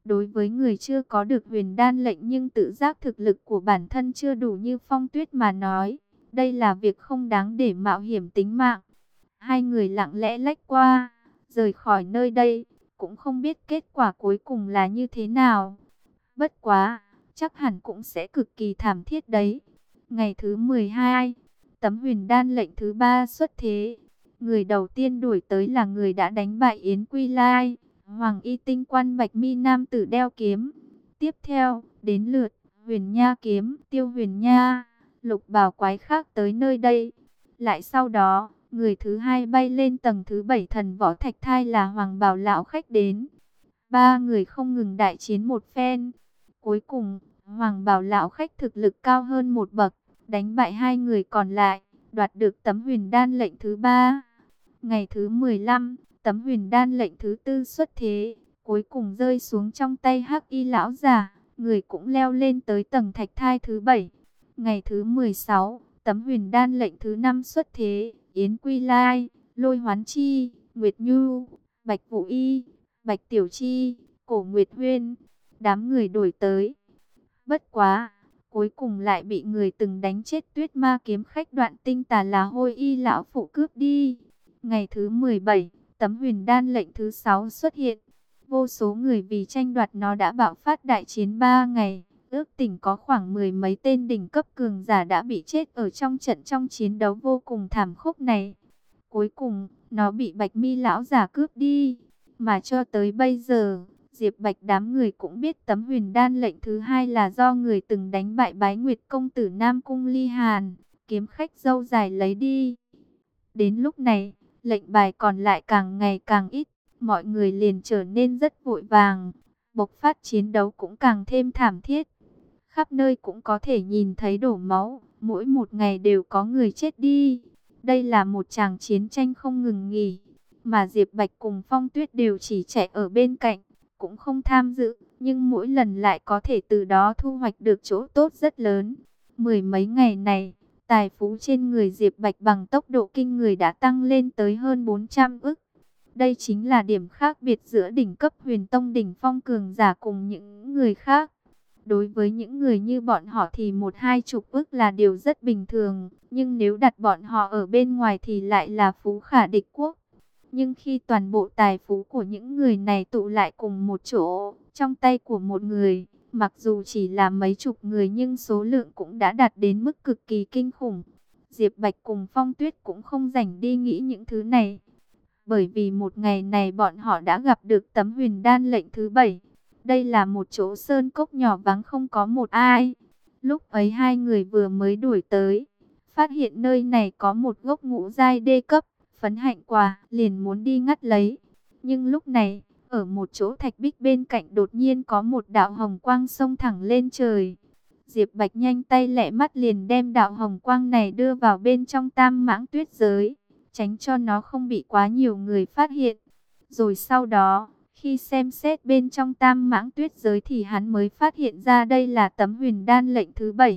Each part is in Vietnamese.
Đối với người chưa có được huyền đan lệnh nhưng tự giác thực lực của bản thân chưa đủ như Phong Tuyết mà nói, đây là việc không đáng để mạo hiểm tính mạng. Hai người lặng lẽ lách qua, rời khỏi nơi đây, cũng không biết kết quả cuối cùng là như thế nào. Bất quá, chắc hẳn cũng sẽ cực kỳ thảm thiết đấy. Ngày thứ 12, tấm huyền đan lệnh thứ 3 xuất thế. Người đầu tiên đuổi tới là người đã đánh bại Yến Quy Lai, Hoàng Y Tinh Quan Bạch Mi nam tử đeo kiếm. Tiếp theo, đến lượt Huyền Nha kiếm, Tiêu Huyền Nha, Lục Bào quái khác tới nơi đây. Lại sau đó, người thứ hai bay lên tầng thứ 7 thần võ thạch thai là Hoàng Bào lão khách đến. Ba người không ngừng đại chiến một phen. Cuối cùng, Hoàng Bào lão khách thực lực cao hơn một bậc, đánh bại hai người còn lại, đoạt được tấm huyền đan lệnh thứ 3. Ngày thứ 15, tấm huyền đan lệnh thứ 4 xuất thế, cuối cùng rơi xuống trong tay Hắc Y lão giả, người cũng leo lên tới tầng thạch thai thứ 7. Ngày thứ 16, tấm huyền đan lệnh thứ 5 xuất thế, Yến Quy Lai, Lôi Hoán Chi, Nguyệt Nhu, Bạch Vũ Y, Bạch Tiểu Chi, Cổ Nguyệt Huyên, đám người đổi tới. Bất quá, cuối cùng lại bị người từng đánh chết Tuyết Ma kiếm khách Đoạn Tinh Tà là Hôi Y lão phụ cướp đi. Ngày thứ 17, tấm huyền đan lệnh thứ 6 xuất hiện. Vô số người vì tranh đoạt nó đã bạo phát đại chiến 3 ngày. Ước tính có khoảng 10 mấy tên đỉnh cấp cường giả đã bị chết ở trong chiến đấu vô cùng thảm khốc này. Cuối cùng, nó bị Bạch Mi lão giả cướp đi. Mà cho tới bây giờ, Diệp Bạch đám người cũng biết tấm huyền đan lệnh thứ 2 là do người từng đánh bại Bái Nguyệt công tử Nam Cung Ly Hàn, kiếm khách râu dài lấy đi. Đến lúc này, lệnh bài còn lại càng ngày càng ít, mọi người liền trở nên rất vội vàng, bộc phát chiến đấu cũng càng thêm thảm thiết. Khắp nơi cũng có thể nhìn thấy đổ máu, mỗi một ngày đều có người chết đi. Đây là một tràng chiến tranh không ngừng nghỉ, mà Diệp Bạch cùng Phong Tuyết đều chỉ chạy ở bên cạnh, cũng không tham dự, nhưng mỗi lần lại có thể từ đó thu hoạch được chỗ tốt rất lớn. Mười mấy ngày này, tài phú trên người Diệp Bạch bằng tốc độ kinh người đã tăng lên tới hơn 400 ức. Đây chính là điểm khác biệt giữa đỉnh cấp huyền tông đỉnh phong cường giả cùng những người khác. Đối với những người như bọn họ thì 1-20 ức là điều rất bình thường, nhưng nếu đặt bọn họ ở bên ngoài thì lại là phú khả địch quốc. Nhưng khi toàn bộ tài phú của những người này tụ lại cùng một chỗ, trong tay của một người, mặc dù chỉ là mấy chục người nhưng số lượng cũng đã đạt đến mức cực kỳ kinh khủng. Diệp Bạch cùng Phong Tuyết cũng không rảnh đi nghĩ những thứ này. Bởi vì một ngày này bọn họ đã gặp được tấm huyền đan lệnh thứ 7. Đây là một chỗ sơn cốc nhỏ vắng không có một ai. Lúc ấy hai người vừa mới đuổi tới, phát hiện nơi này có một gốc ngũ giai đê cấp, phấn hạnh quả, liền muốn đi ngắt lấy. Nhưng lúc này, ở một chỗ thạch bích bên cạnh đột nhiên có một đạo hồng quang xông thẳng lên trời. Diệp Bạch nhanh tay lẹ mắt liền đem đạo hồng quang này đưa vào bên trong Tam Mãng Tuyết giới, tránh cho nó không bị quá nhiều người phát hiện. Rồi sau đó, khi xem xét bên trong Tam Mãng Tuyết giới thì hắn mới phát hiện ra đây là tấm huyền đan lệnh thứ 7.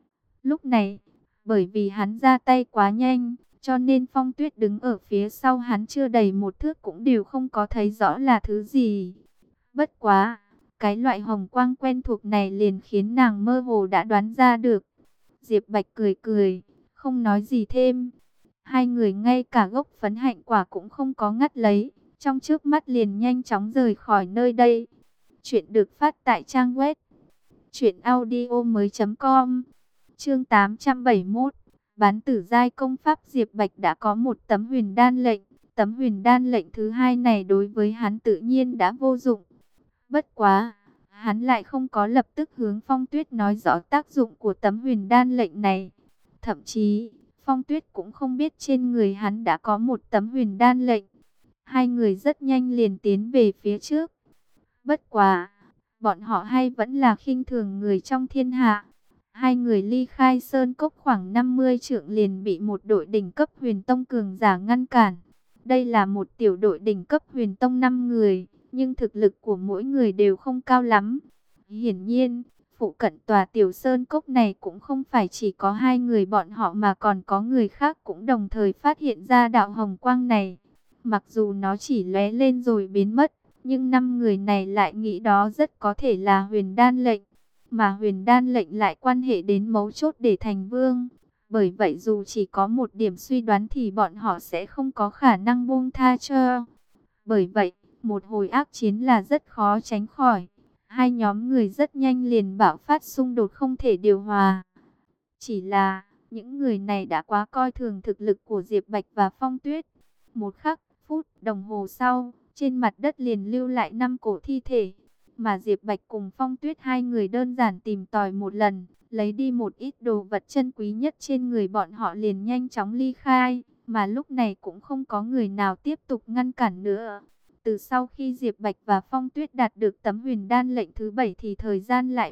Lúc này, bởi vì hắn ra tay quá nhanh, cho nên Phong Tuyết đứng ở phía sau hắn chưa đầy một thước cũng đều không có thấy rõ là thứ gì. Bất quá, cái loại hồng quang quen thuộc này liền khiến nàng mơ hồ đã đoán ra được. Diệp Bạch cười cười, không nói gì thêm. Hai người ngay cả gốc phấn hạnh quả cũng không có ngắt lấy, trong trước mắt liền nhanh chóng rời khỏi nơi đây. Chuyện được phát tại trang web truyệnaudiomoi.com. Chương 871. Bán tử giai công pháp. Diệp Bạch đã có một tấm huyền đan lệnh, tấm huyền đan lệnh thứ 2 này đối với hắn tự nhiên đã vô dụng. Bất quá, hắn lại không có lập tức hướng Phong Tuyết nói rõ tác dụng của tấm huyền đan lệnh này. Thậm chí, Phong Tuyết cũng không biết trên người hắn đã có một tấm huyền đan lệnh. Hai người rất nhanh liền tiến về phía trước. Bất quá, bọn họ hay vẫn là khinh thường người trong thiên hạ. Hai người ly khai sơn cốc khoảng 50 trượng liền bị một đội đỉnh cấp huyền tông cường giả ngăn cản. Đây là một tiểu đội đỉnh cấp huyền tông 5 người, nhưng thực lực của mỗi người đều không cao lắm. Hiển nhiên, phụ cận tòa tiểu sơn cốc này cũng không phải chỉ có hai người bọn họ mà còn có người khác cũng đồng thời phát hiện ra đạo hồng quang này. Mặc dù nó chỉ lóe lên rồi biến mất, Nhưng 5 người này lại nghĩ đó rất có thể là Huyền Đan lệnh, mà Huyền Đan lệnh lại quan hệ đến mấu chốt để thành vương. Bởi vậy dù chỉ có một điểm suy đoán thì bọn họ sẽ không có khả năng buông tha cho. Bởi vậy, một hồi ác chiến là rất khó tránh khỏi. Hai nhóm người rất nhanh liền bạo phát xung đột không thể điều hòa. Chỉ là, những người này đã quá coi thường thực lực của Diệp Bạch và Phong Tuyết. Một khắc, phút đồng hồ sau, trên mặt đất liền lưu lại 5 cổ thi thể. Mà Diệp Bạch cùng Phong Tuyết hai người đơn giản tìm tòi một lần, lấy đi một ít đồ vật chân quý nhất trên người bọn họ liền nhanh chóng ly khai. Mà lúc này cũng không có người nào tiếp tục ngăn cản nữa. Từ sau khi Diệp Bạch và Phong Tuyết đạt được tấm Huyền Đan lệnh thứ 7 thì thời gian lại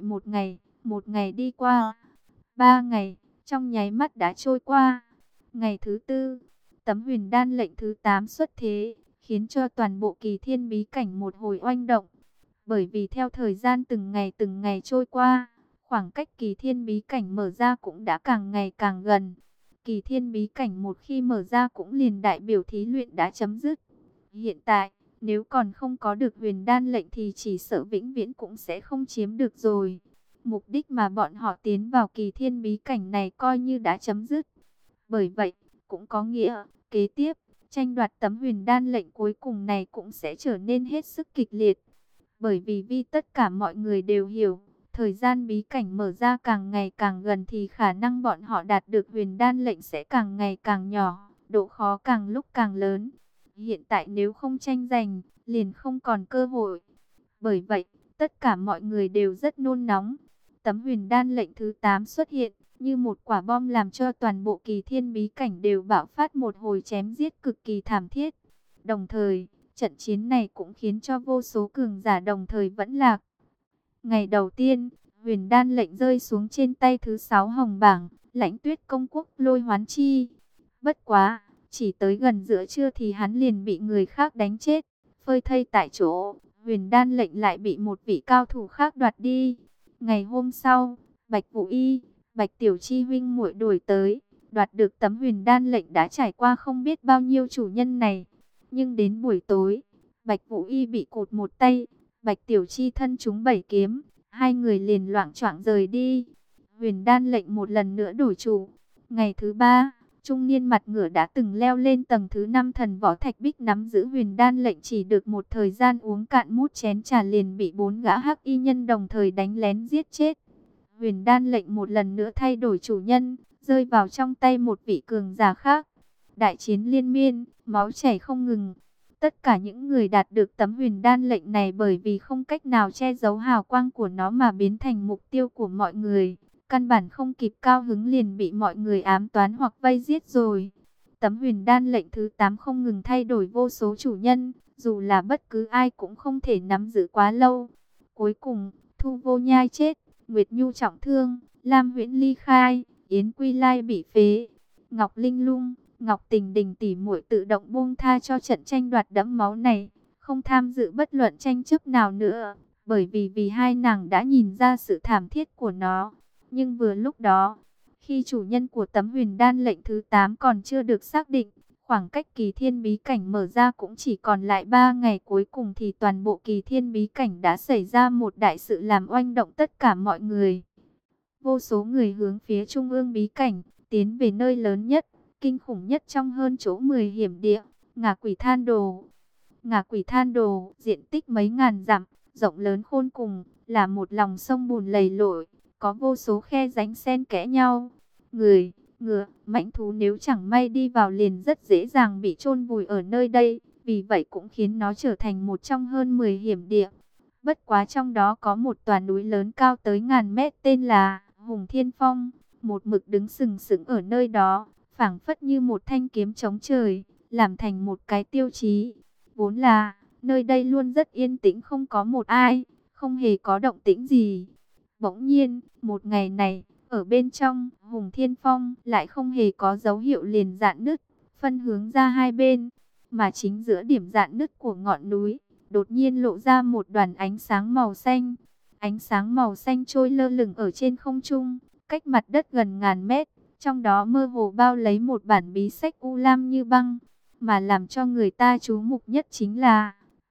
một ngày đi qua. 3 ngày, trong nháy mắt đã trôi qua. Ngày thứ 4, tấm Huyền Đan lệnh thứ 8 xuất thế, khiến cho toàn bộ Kỳ Thiên bí cảnh một hồi oanh động. Bởi vì theo thời gian từng ngày trôi qua, khoảng cách Kỳ Thiên bí cảnh mở ra cũng đã càng ngày càng gần. Kỳ Thiên bí cảnh một khi mở ra cũng liền đại biểu thí luyện đã chấm dứt. Hiện tại, nếu còn không có được Huyền Đan lệnh thì chỉ sợ vĩnh viễn cũng sẽ không chiếm được rồi. Mục đích mà bọn họ tiến vào Kỳ Thiên bí cảnh này coi như đã chấm dứt. Bởi vậy, cũng có nghĩa, kế tiếp, tranh đoạt tấm Huyền Đan lệnh cuối cùng này cũng sẽ trở nên hết sức kịch liệt. Bởi vì tất cả mọi người đều hiểu, thời gian bí cảnh mở ra càng ngày càng gần thì khả năng bọn họ đạt được Huyền Đan lệnh sẽ càng ngày càng nhỏ, độ khó càng lúc càng lớn. Hiện tại nếu không tranh giành, liền không còn cơ hội. Bởi vậy, tất cả mọi người đều rất nôn nóng. Tấm Huyền Đan lệnh thứ 8 xuất hiện, như một quả bom làm cho toàn bộ Kỳ Thiên bí cảnh đều bạo phát một hồi chém giết cực kỳ thảm thiết. Đồng thời, trận chiến này cũng khiến cho vô số cường giả đồng thời vẫn lạc. Ngày đầu tiên, Huyền Đan lệnh rơi xuống trên tay thứ 6 hồng bảng, Lãnh Tuyết công quốc Lôi Hoán Chi. Bất quá, chỉ tới gần giữa trưa thì hắn liền bị người khác đánh chết, phơi thây tại chỗ. Huyền Đan lệnh lại bị một vị cao thủ khác đoạt đi. Ngày hôm sau, Bạch Vũ Y, Bạch Tiểu Chi huynh muội đuổi tới, đoạt được tấm Huyền Đan lệnh đã trải qua không biết bao nhiêu chủ nhân này. Nhưng đến buổi tối, Bạch Vũ Y bị cụt một tay, Bạch Tiểu Chi thân trúng 7 kiếm, hai người liền loạng choạng rời đi. Huyền Đan lệnh một lần nữa đổi chủ. Ngày thứ 3, trung niên mặt ngựa đã từng leo lên tầng thứ 5 thần võ thạch bích nắm giữ Huyền Đan lệnh chỉ được một thời gian uống cạn mút chén trà liền bị 4 gã hắc y nhân đồng thời đánh lén giết chết. Huyền Đan lệnh một lần nữa thay đổi chủ nhân, rơi vào trong tay một vị cường giả khác. Đại chiến liên miên, máu chảy không ngừng. Tất cả những người đạt được tấm Huyền Đan lệnh này bởi vì không cách nào che giấu hào quang của nó mà biến thành mục tiêu của mọi người. Căn bản không kịp cao hứng liền bị mọi người ám toán hoặc vây giết rồi. Tấm Huyền Đan lệnh thứ 8 không ngừng thay đổi vô số chủ nhân, dù là bất cứ ai cũng không thể nắm giữ quá lâu. Cuối cùng, Thu Vô Nhai chết, Nguyệt Nhu trọng thương, Lam Huyễn ly khai, Yến Quy Lai bị phế, Ngọc Linh Lung, Ngọc Tình Đình tỉ muội tự động buông tha cho trận tranh đoạt đẫm máu này, không tham dự bất luận tranh chấp nào nữa, bởi vì hai nàng đã nhìn ra sự thảm thiết của nó. Nhưng vừa lúc đó, khi chủ nhân của tấm Huyền Đan lệnh thứ 8 còn chưa được xác định, khoảng cách Kỳ Thiên bí cảnh mở ra cũng chỉ còn lại 3 ngày cuối cùng thì toàn bộ Kỳ Thiên bí cảnh đã xảy ra một đại sự làm oanh động tất cả mọi người. Vô số người hướng phía trung ương bí cảnh, tiến về nơi lớn nhất, kinh khủng nhất trong hơn chỗ 10 hiểm địa, Ngạ Quỷ Than Đồ. Ngạ Quỷ Than Đồ, diện tích mấy ngàn dặm, rộng lớn khôn cùng, là một lòng sông bùn lầy lội, có vô số khe rãnh xen kẽ nhau. Người, ngựa, mãnh thú nếu chẳng may đi vào liền rất dễ dàng bị chôn vùi ở nơi đây, vì vậy cũng khiến nó trở thành một trong hơn 10 hiểm địa. Bất quá trong đó có một tòa núi lớn cao tới ngàn mét tên là Hùng Thiên Phong, một mực đứng sừng sững ở nơi đó, phảng phất như một thanh kiếm chống trời, làm thành một cái tiêu chí. Vốn là, nơi đây luôn rất yên tĩnh không có một ai, không hề có động tĩnh gì. Bỗng nhiên, một ngày này, ở bên trong Hùng Thiên Phong lại không hề có dấu hiệu liền rạn nứt, phân hướng ra hai bên, mà chính giữa điểm rạn nứt của ngọn núi, đột nhiên lộ ra một đoàn ánh sáng màu xanh. Ánh sáng màu xanh trôi lơ lửng ở trên không trung, cách mặt đất gần ngàn mét, trong đó mơ hồ bao lấy một bản bí sách u lam như băng. Mà làm cho người ta chú mục nhất chính là,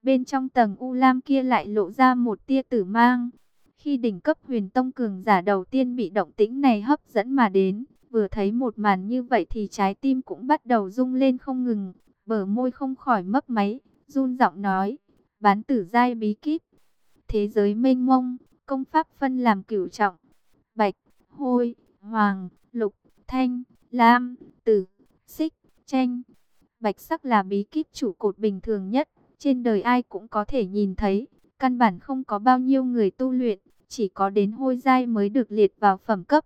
Bên trong tầng u lam kia lại lộ ra một tia tử mang. Khi đỉnh cấp huyền tông cường giả đầu tiên bị động tĩnh này hấp dẫn mà đến, vừa thấy một màn như vậy thì trái tim cũng bắt đầu rung lên không ngừng, bờ môi không khỏi mấp máy, run giọng nói, bán tử giai bí kíp. Thế giới mênh mông, công pháp phân làm cửu trọng, bạch, hôi, hoàng, lục, thanh, lam, tử, xích, tranh. Bạch sắc là bí kíp trụ cột bình thường nhất, trên đời ai cũng có thể nhìn thấy, căn bản không có bao nhiêu người tu luyện, chỉ có đến hôi giai mới được liệt vào phẩm cấp.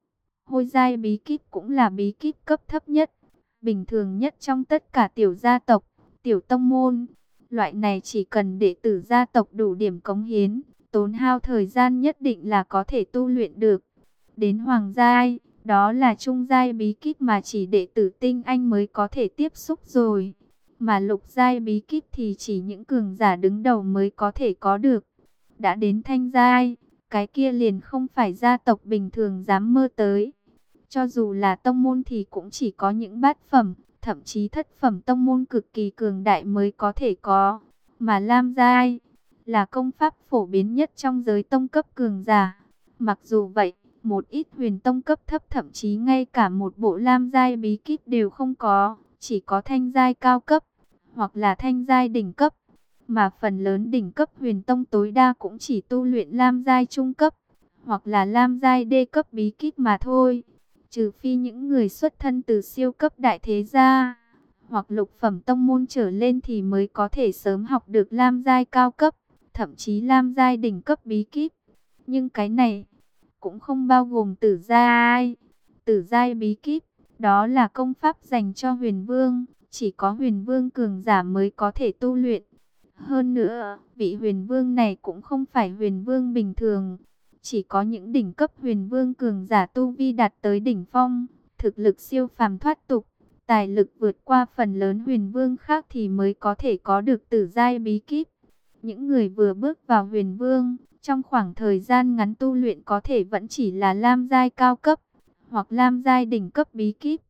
Hôi giai bí kíp cũng là bí kíp cấp thấp nhất, bình thường nhất trong tất cả tiểu gia tộc, tiểu tông môn. Loại này chỉ cần đệ tử gia tộc đủ điểm cống hiến, tốn hao thời gian nhất định là có thể tu luyện được. Đến hoàng giai, đó là trung giai bí kíp mà chỉ đệ tử tinh anh mới có thể tiếp xúc rồi. Mà lục giai bí kíp thì chỉ những cường giả đứng đầu mới có thể có được. Đã đến thanh giai, cái kia liền không phải gia tộc bình thường dám mơ tới. Cho dù là tông môn thì cũng chỉ có những bát phẩm, thậm chí thất phẩm tông môn cực kỳ cường đại mới có thể có. Mà lam giai là công pháp phổ biến nhất trong giới tông cấp cường giả. Mặc dù vậy, một ít huyền tông cấp thấp thậm chí ngay cả một bộ lam giai bí kíp đều không có, chỉ có thanh giai cao cấp, hoặc là thanh giai đỉnh cấp. Mà phần lớn đỉnh cấp huyền tông tối đa cũng chỉ tu luyện lam giai trung cấp, hoặc là lam giai đê cấp bí kíp mà thôi. Trừ phi những người xuất thân từ siêu cấp đại thế gia, hoặc lục phẩm tông môn trở lên thì mới có thể sớm học được lam giai cao cấp, thậm chí lam giai đỉnh cấp bí kíp. Nhưng cái này cũng không bao gồm tử giai. Tử giai bí kíp, đó là công pháp dành cho huyền vương, chỉ có huyền vương cường giả mới có thể tu luyện. Hơn nữa, vị huyền vương này cũng không phải huyền vương bình thường, chỉ có những đỉnh cấp huyền vương cường giả tu vi đạt tới đỉnh phong, thực lực siêu phàm thoát tục, tài lực vượt qua phần lớn huyền vương khác thì mới có thể có được tử giai bí kíp. Những người vừa bước vào huyền vương, trong khoảng thời gian ngắn tu luyện có thể vẫn chỉ là lam giai cao cấp, hoặc lam giai đỉnh cấp bí kíp.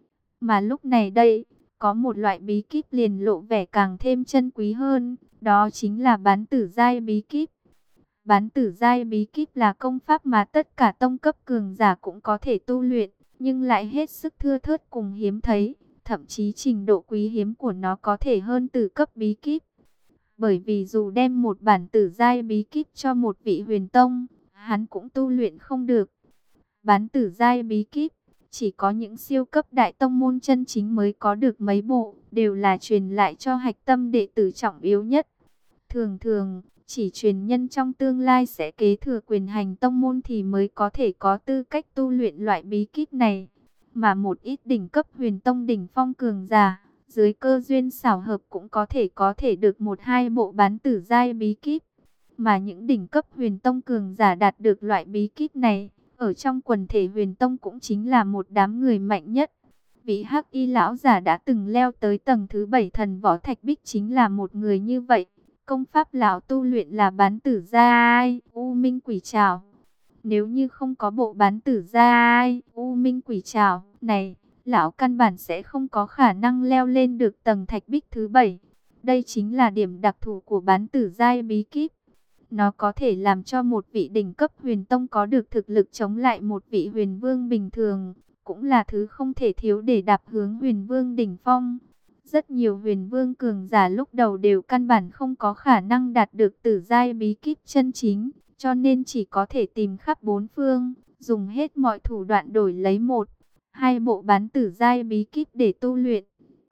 Mà lúc này đây, có một loại bí kíp liền lộ vẻ càng thêm chân quý hơn, đó chính là bán tử giai bí kíp. Bán tử giai bí kíp là công pháp mà tất cả tông cấp cường giả cũng có thể tu luyện, nhưng lại hết sức thưa thớt cùng hiếm thấy, thậm chí trình độ quý hiếm của nó có thể hơn tử cấp bí kíp. Bởi vì dù đem một bản tử giai bí kíp cho một vị huyền tông, hắn cũng tu luyện không được. Bán tử giai bí kíp, chỉ có những siêu cấp đại tông môn chân chính mới có được mấy bộ, đều là truyền lại cho hạch tâm đệ tử trọng yếu nhất. Thường thường, chỉ truyền nhân trong tương lai sẽ kế thừa quyền hành tông môn thì mới có thể có tư cách tu luyện loại bí kíp này. Mà một ít đỉnh cấp huyền tông đỉnh phong cường giả, dưới cơ duyên xảo hợp cũng có thể được một hai bộ bán tử giai bí kíp. Mà những đỉnh cấp huyền tông cường giả đạt được loại bí kíp này, ở trong quần thể huyền tông cũng chính là một đám người mạnh nhất. Vị hắc y lão giả đã từng leo tới tầng thứ 7 thần võ thạch bích chính là một người như vậy. Công pháp lão tu luyện là bán tử giai U Minh Quỷ Trảo. Nếu như không có bộ bán tử giai U Minh Quỷ Trảo này, lão căn bản sẽ không có khả năng leo lên được tầng thạch bích thứ 7. Đây chính là điểm đặc thù của bán tử giai bí kíp. Nó có thể làm cho một vị đỉnh cấp huyền tông có được thực lực chống lại một vị huyền vương bình thường, cũng là thứ không thể thiếu để đạp hướng huyền vương đỉnh phong. Rất nhiều huyền vương cường giả lúc đầu đều căn bản không có khả năng đạt được tử giai bí kíp chân chính, cho nên chỉ có thể tìm khắp bốn phương, dùng hết mọi thủ đoạn đổi lấy một, hai bộ bán tử giai bí kíp để tu luyện.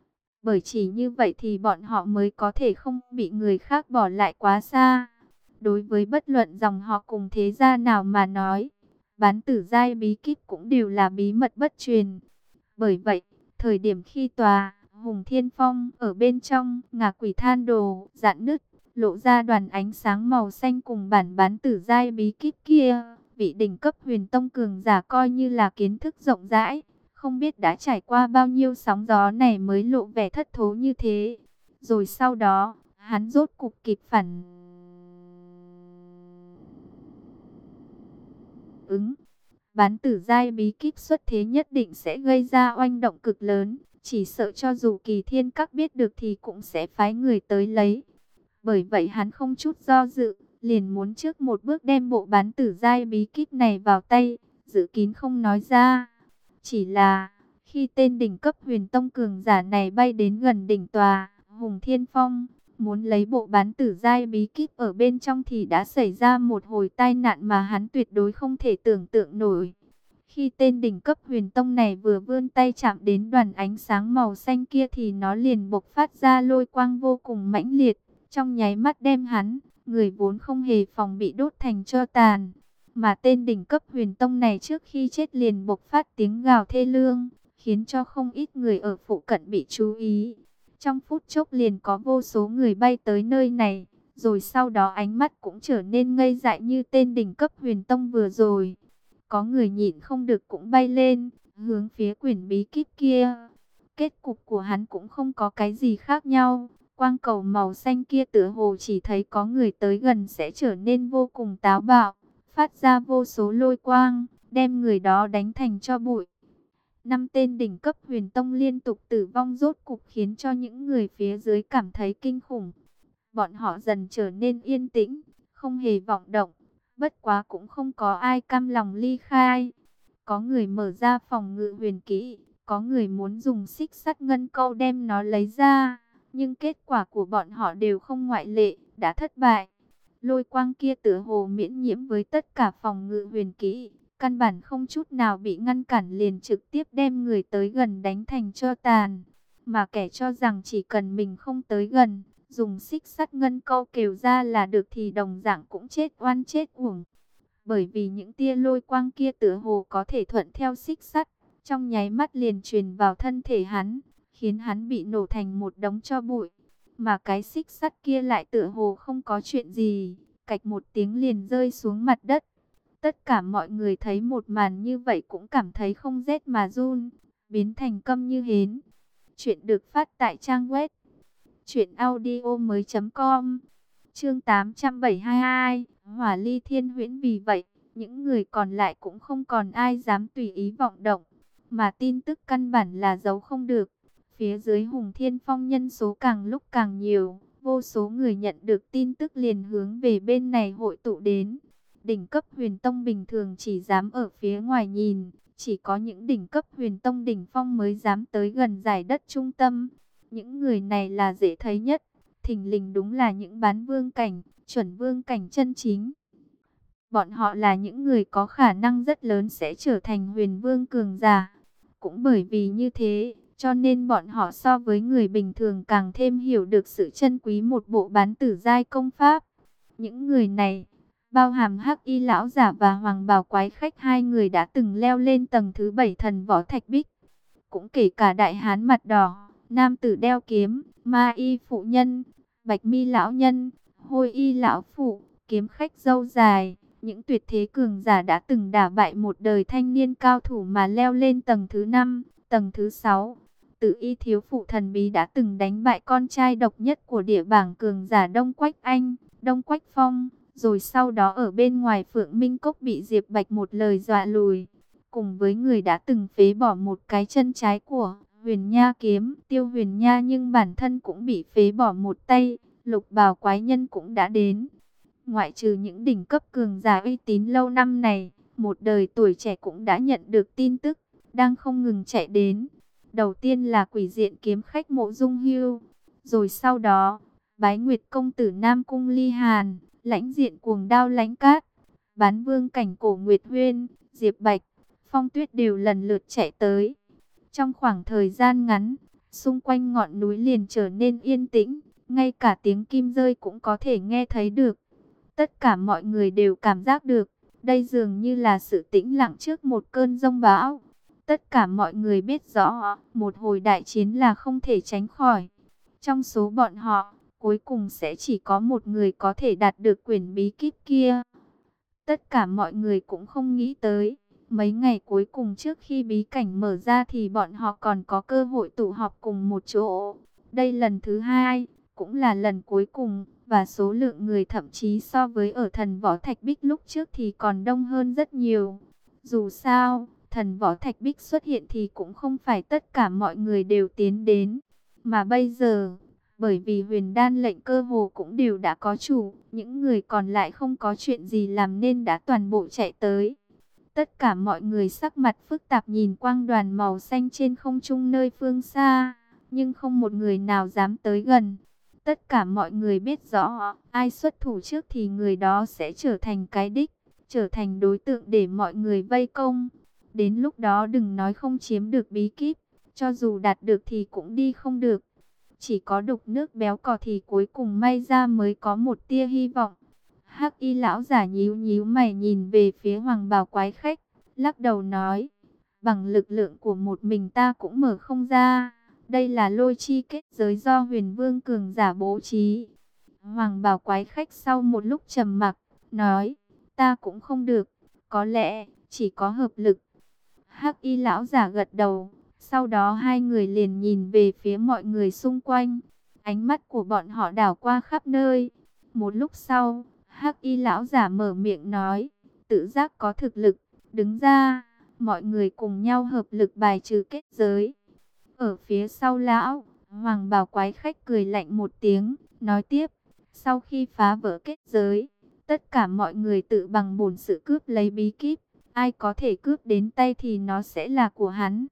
Bởi chỉ như vậy thì bọn họ mới có thể không bị người khác bỏ lại quá xa. Đối với bất luận dòng họ cùng thế gia nào mà nói, bán tử giai bí kíp cũng đều là bí mật bất truyền. Bởi vậy, thời điểm khi tòa Hùng Thiên Phong ở bên trong ngạ quỷ than đồ rạn nứt, lộ ra đoàn ánh sáng màu xanh cùng bản bán tử giai bí kíp kia, vị đỉnh cấp huyền tông cường giả coi như là kiến thức rộng rãi, không biết đã trải qua bao nhiêu sóng gió này mới lộ vẻ thất thố như thế. Rồi sau đó, hắn rốt cục kịp phản ứng. Bán tử giai bí kíp xuất thế nhất định sẽ gây ra oanh động cực lớn, chỉ sợ cho dù Kỳ Thiên Các biết được thì cũng sẽ phái người tới lấy. Bởi vậy hắn không chút do dự, liền muốn trước một bước đem bộ bán tử giai bí kíp này vào tay, giữ kín không nói ra. Chỉ là, khi tên đỉnh cấp huyền tông cường giả này bay đến gần đỉnh tòa Hùng Thiên Phong, muốn lấy bộ bán tử giai bí kíp ở bên trong thì đã xảy ra một hồi tai nạn mà hắn tuyệt đối không thể tưởng tượng nổi. Khi tên đỉnh cấp huyền tông này vừa vươn tay chạm đến đoàn ánh sáng màu xanh kia thì nó liền bộc phát ra lôi quang vô cùng mãnh liệt, trong nháy mắt đem hắn, người vốn không hề phòng bị đốt thành tro tàn. Mà tên đỉnh cấp huyền tông này trước khi chết liền bộc phát tiếng gào thê lương, khiến cho không ít người ở phụ cận bị chú ý. Trong phút chốc liền có vô số người bay tới nơi này, rồi sau đó ánh mắt cũng trở nên ngây dại như tên đỉnh cấp huyền tông vừa rồi. Có người nhịn không được cũng bay lên, hướng phía quyển bí kíp kia. Kết cục của hắn cũng không có cái gì khác nhau. Quang cầu màu xanh kia tựa hồ chỉ thấy có người tới gần sẽ trở nên vô cùng táo bạo, phát ra vô số lôi quang, đem người đó đánh thành tro bụi. 5 tên đỉnh cấp huyền tông liên tục tử vong rốt cục khiến cho những người phía dưới cảm thấy kinh khủng. Bọn họ dần trở nên yên tĩnh, không hề vọng động. Bất quá cũng không có ai cam lòng ly khai. Có người mở ra phòng ngự huyền kỹ, có người muốn dùng xích sắt ngân câu đem nó lấy ra. Nhưng kết quả của bọn họ đều không ngoại lệ, đã thất bại. Lôi quang kia tựa hồ miễn nhiễm với tất cả phòng ngự huyền kỹ, căn bản không chút nào bị ngăn cản, liền trực tiếp đem người tới gần đánh thành tro tàn. Mà kẻ cho rằng chỉ cần mình không tới gần, dùng xích sắt ngân câu kêu ra là được thì đồng dạng cũng chết oan chết uổng. Bởi vì những tia lôi quang kia tựa hồ có thể thuận theo xích sắt, trong nháy mắt liền truyền vào thân thể hắn, khiến hắn bị nổ thành một đống tro bụi. Mà cái xích sắt kia lại tựa hồ không có chuyện gì, cạch một tiếng liền rơi xuống mặt đất. Tất cả mọi người thấy một màn như vậy cũng cảm thấy không rét mà run, biến thành câm như hến. Chuyện được phát tại trang web truyệnaudiomoi.com. Chương 872, Hỏa Ly Thiên Huyễn. Vì vậy, những người còn lại cũng không còn ai dám tùy ý vọng động, mà tin tức căn bản là giấu không được. Phía dưới Hùng Thiên Phong nhân số càng lúc càng nhiều, vô số người nhận được tin tức liền hướng về bên này hội tụ đến. Đỉnh cấp huyền tông bình thường chỉ dám ở phía ngoài nhìn, chỉ có những đỉnh cấp huyền tông đỉnh phong mới dám tới gần giải đất trung tâm. Những người này là dễ thấy nhất, thình lình đúng là những bán vương cảnh, chuẩn vương cảnh chân chính. Bọn họ là những người có khả năng rất lớn sẽ trở thành huyền vương cường giả. Cũng bởi vì như thế, cho nên bọn họ so với người bình thường càng thêm hiểu được sự chân quý một bộ bán tử giai công pháp. Những người này, bao hàm Hắc Y lão giả và Hoàng Bào quái khách, hai người đã từng leo lên tầng thứ 7 thần võ thạch bích. Cũng kể cả đại hán mặt đỏ, nam tử đeo kiếm, ma y phụ nhân, bạch mi lão nhân, hôi y lão phụ, kiếm khách râu dài. Những tuyệt thế cường giả đã từng đả bại một đời thanh niên cao thủ mà leo lên tầng thứ 5, tầng thứ 6. Tự y thiếu phụ thần bí đã từng đánh bại con trai độc nhất của địa bảng cường giả Đông Quách Anh, Đông Quách Phong. Rồi sau đó ở bên ngoài Phượng Minh Cốc bị Diệp Bạch một lời dọa lùi. Cùng với người đã từng phế bỏ một cái chân trái của Huyền Nha kiếm, Tiêu Huyền Nha, nhưng bản thân cũng bị phế bỏ một tay. Lục Bào quái nhân cũng đã đến. Ngoại trừ những đỉnh cấp cường giả uy tín lâu năm này, một đời tuổi trẻ cũng đã nhận được tin tức, đang không ngừng chạy đến. Đầu tiên là quỷ diện kiếm khách Mộ Dung Hưu, rồi sau đó, Bái Nguyệt công tử Nam Cung Ly Hàn, lãnh diện cuồng đao Lãnh Cát, bán vương cảnh Cổ Nguyệt Huyên, Diệp Bạch, Phong Tuyết đều lần lượt chạy tới. Trong khoảng thời gian ngắn, xung quanh ngọn núi liền trở nên yên tĩnh, ngay cả tiếng kim rơi cũng có thể nghe thấy được. Tất cả mọi người đều cảm giác được, đây dường như là sự tĩnh lặng trước một cơn giông bão. Tất cả mọi người biết rõ, một hồi đại chiến là không thể tránh khỏi. Trong số bọn họ, cuối cùng sẽ chỉ có một người có thể đạt được quyển bí kíp kia. Tất cả mọi người cũng không nghĩ tới, mấy ngày cuối cùng trước khi bí cảnh mở ra thì bọn họ còn có cơ hội tụ họp cùng một chỗ. Đây lần thứ 2, cũng là lần cuối cùng, và số lượng người thậm chí so với ở thần võ thạch bích lúc trước thì còn đông hơn rất nhiều. Dù sao, thần võ thạch bích xuất hiện thì cũng không phải tất cả mọi người đều tiến đến. Mà bây giờ, Bởi vì huyền đan lệnh cơ hồ cũng đều đã có chủ, những người còn lại không có chuyện gì làm nên đã toàn bộ chạy tới. Tất cả mọi người sắc mặt phức tạp nhìn quang đoàn màu xanh trên không trung nơi phương xa, nhưng không một người nào dám tới gần. Tất cả mọi người biết rõ, ai xuất thủ trước thì người đó sẽ trở thành cái đích, trở thành đối tượng để mọi người vây công. Đến lúc đó đừng nói không chiếm được bí kíp, cho dù đạt được thì cũng đi không được. Chỉ có đục nước béo cò thì cuối cùng may ra mới có một tia hy vọng. Hắc y lão giả nhíu nhíu mày nhìn về phía hoàng bào quái khách, lắc đầu nói, bằng lực lượng của một mình ta cũng mở không ra. Đây là lôi chi kết giới do huyền vương cường giả bố trí. Hoàng bào quái khách sau một lúc trầm mặc, nói, ta cũng không được, có lẽ chỉ có hợp lực. Hắc y lão giả gật đầu, sau đó hai người liền nhìn về phía mọi người xung quanh. Ánh mắt của bọn họ đảo qua khắp nơi. Một lúc sau, Hắc y lão giả mở miệng nói, tự giác có thực lực, đứng ra, mọi người cùng nhau hợp lực bài trừ kết giới. Ở phía sau lão, hoàng bào quái khách cười lạnh một tiếng, nói tiếp, sau khi phá vỡ kết giới, tất cả mọi người tự bằng bổn sự cướp lấy bí kíp, ai có thể cướp đến tay thì nó sẽ là của hắn.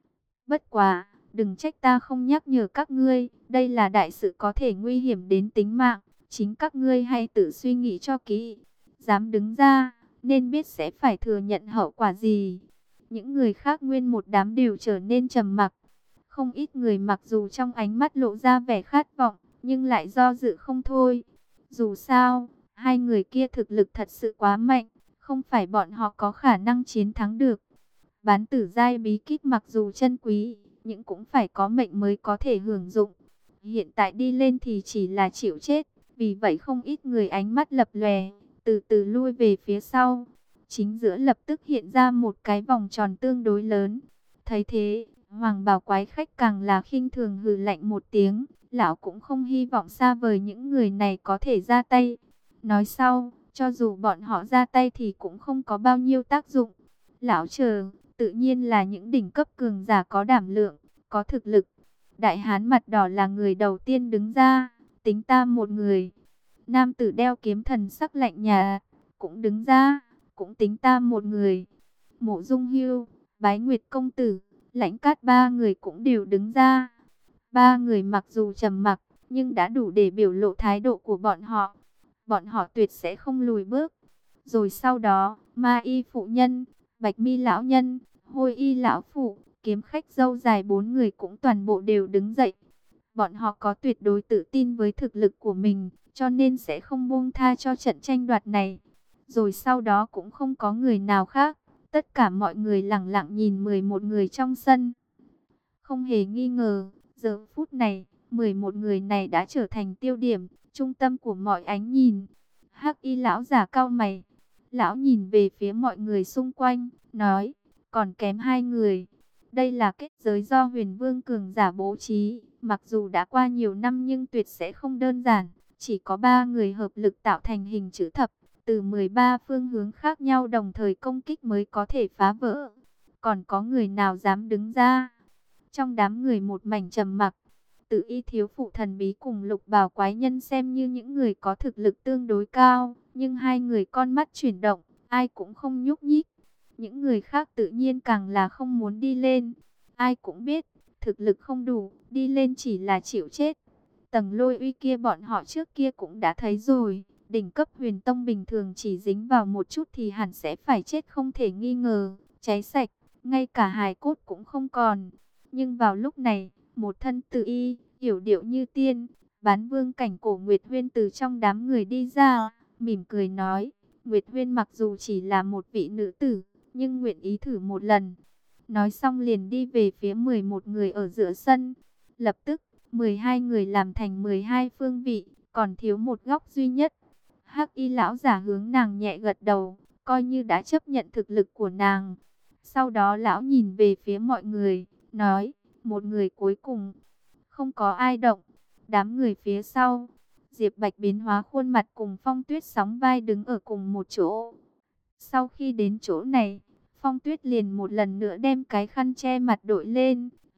Bất quá, đừng trách ta không nhắc nhở các ngươi, đây là đại sự có thể nguy hiểm đến tính mạng, chính các ngươi hãy tự suy nghĩ cho kỹ. Dám đứng ra, nên biết sẽ phải thừa nhận hậu quả gì. Những người khác nguyên một đám đều trở nên trầm mặc. Không ít người mặc dù trong ánh mắt lộ ra vẻ khát vọng, nhưng lại do dự không thôi. Dù sao, hai người kia thực lực thật sự quá mạnh, không phải bọn họ có khả năng chiến thắng được. Bán tử giai bí kíp mặc dù chân quý, nhưng cũng phải có mệnh mới có thể hưởng dụng. Hiện tại đi lên thì chỉ là chịu chết, vì vậy không ít người ánh mắt lập lòe, từ từ lui về phía sau. Chính giữa lập tức hiện ra một cái vòng tròn tương đối lớn. Thấy thế, hoàng bào quái khách càng là khinh thường hừ lạnh một tiếng, lão cũng không hy vọng xa vời những người này có thể ra tay. Nói sau, cho dù bọn họ ra tay thì cũng không có bao nhiêu tác dụng. Lão chờ, tự nhiên là những đỉnh cấp cường giả có đảm lượng, có thực lực. Đại hán mặt đỏ là người đầu tiên đứng ra, tính ta một người. Nam tử đeo kiếm thần sắc lạnh nhà, cũng đứng ra, cũng tính ta một người. Mộ Dung Hưu, Bái Nguyệt công tử, Lãnh Cát ba người cũng đều đứng ra. Ba người mặc dù trầm mặc, nhưng đã đủ để biểu lộ thái độ của bọn họ. Bọn họ tuyệt sẽ không lùi bước. Rồi sau đó, Ma Y phụ nhân, Bạch Mi lão nhân, Hôi Y lão phụ, kiếm khách râu dài bốn người cũng toàn bộ đều đứng dậy. Bọn họ có tuyệt đối tự tin với thực lực của mình, cho nên sẽ không buông tha cho trận tranh đoạt này. Rồi sau đó cũng không có người nào khác. Tất cả mọi người lặng lặng nhìn 11 người trong sân. Không hề nghi ngờ, giờ phút này, 11 người này đã trở thành tiêu điểm, trung tâm của mọi ánh nhìn. Hắc y lão giả cau mày. Lão nhìn về phía mọi người xung quanh, nói, còn kém hai người. Đây là kết giới do huyền vương cường giả bố trí, mặc dù đã qua nhiều năm nhưng tuyệt sẽ không đơn giản. Chỉ có 3 người hợp lực tạo thành hình chữ thập, từ 13 phương hướng khác nhau đồng thời công kích mới có thể phá vỡ. Còn có người nào dám đứng ra? Trong đám người một mảnh trầm mặc, Tự Y thiếu phụ thần bí cùng Lục Bào quái nhân xem như những người có thực lực tương đối cao, nhưng hai người con mắt chuyển động, ai cũng không nhúc nhích. Những người khác tự nhiên càng là không muốn đi lên. Ai cũng biết, thực lực không đủ, đi lên chỉ là chịu chết. Tầng lôi uy kia bọn họ trước kia cũng đã thấy rồi. Đỉnh cấp huyền tông bình thường chỉ dính vào một chút thì hẳn sẽ phải chết không thể nghi ngờ, cháy sạch, ngay cả hài cốt cũng không còn. Nhưng vào lúc này, một thân Tự Y, yểu điệu như tiên, bán vương cảnh cổ Nguyệt Huyên từ trong đám người đi ra, mỉm cười nói, Nguyệt Huyên mặc dù chỉ là một vị nữ tử, nhưng nguyện ý thử một lần. Nói xong liền đi về phía 11 người ở giữa sân. Lập tức, 12 người làm thành 12 phương vị, còn thiếu một góc duy nhất. Hắc y lão giả hướng nàng nhẹ gật đầu, coi như đã chấp nhận thực lực của nàng. Sau đó lão nhìn về phía mọi người, nói, một người cuối cùng. Không có ai động. Đám người phía sau, Diệp Bạch biến hóa khuôn mặt cùng Phong Tuyết sóng vai đứng ở cùng một chỗ. Sau khi đến chỗ này, Phong Tuyết liền một lần nữa đem cái khăn che mặt đội lên,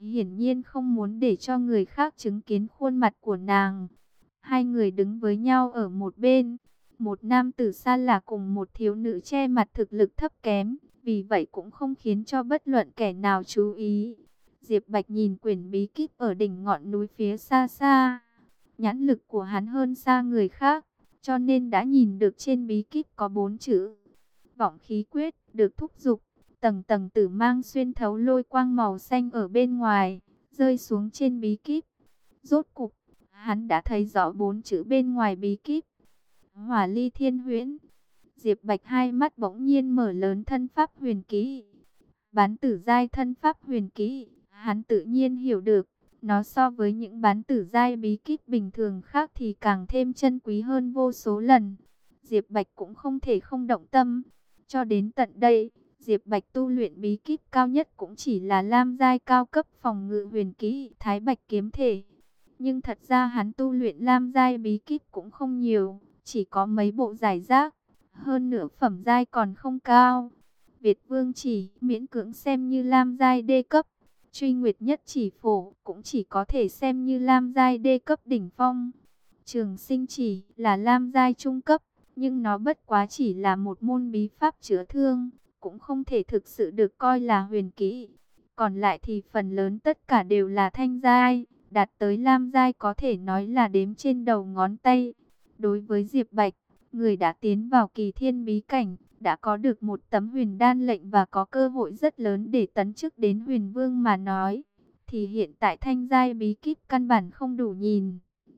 hiển nhiên không muốn để cho người khác chứng kiến khuôn mặt của nàng. Hai người đứng với nhau ở một bên, một nam tử xa lạ cùng một thiếu nữ che mặt thực lực thấp kém, vì vậy cũng không khiến cho bất luận kẻ nào chú ý. Diệp Bạch nhìn quyển bí kíp ở đỉnh ngọn núi phía xa xa. Nhãn lực của hắn hơn xa người khác, cho nên đã nhìn được trên bí kíp có 4 chữ. Vọng khí quyết được thúc giục, tầng tầng tử mang xuyên thấu lôi quang màu xanh ở bên ngoài, rơi xuống trên bí kíp. Rốt cục, hắn đã thấy rõ 4 chữ bên ngoài bí kíp. Hỏa ly thiên huyễn. Diệp Bạch hai mắt bỗng nhiên mở lớn, thân pháp huyền kỹ. Bán tử giai thân pháp huyền kỹ, hắn tự nhiên hiểu được. Nó so với những bán tử giai bí kíp bình thường khác thì càng thêm chân quý hơn vô số lần. Diệp Bạch cũng không thể không động tâm. Cho đến tận đây, Diệp Bạch tu luyện bí kíp cao nhất cũng chỉ là lam giai cao cấp phòng ngự huyền kỹ Thái Bạch kiếm thể. Nhưng thật ra hắn tu luyện lam giai bí kíp cũng không nhiều, chỉ có mấy bộ giải rác. Hơn nữa phẩm giai còn không cao. Việt Vương chỉ miễn cưỡng xem như lam giai đê cấp. Truy Nguyệt nhất chỉ phổ cũng chỉ có thể xem như lam giai đê cấp đỉnh phong. Trường sinh chỉ là lam giai trung cấp, nhưng nó bất quá chỉ là một môn bí pháp chữa thương, cũng không thể thực sự được coi là huyền kỹ. Còn lại thì phần lớn tất cả đều là thanh giai, đạt tới lam giai có thể nói là đếm trên đầu ngón tay. Đối với Diệp Bạch, người đã tiến vào kỳ thiên bí cảnh, đã có được một tấm huyền đan lệnh và có cơ hội rất lớn để tấn chức đến huyền vương mà nói, thì hiện tại thanh giai bí kíp căn bản không đủ nhìn.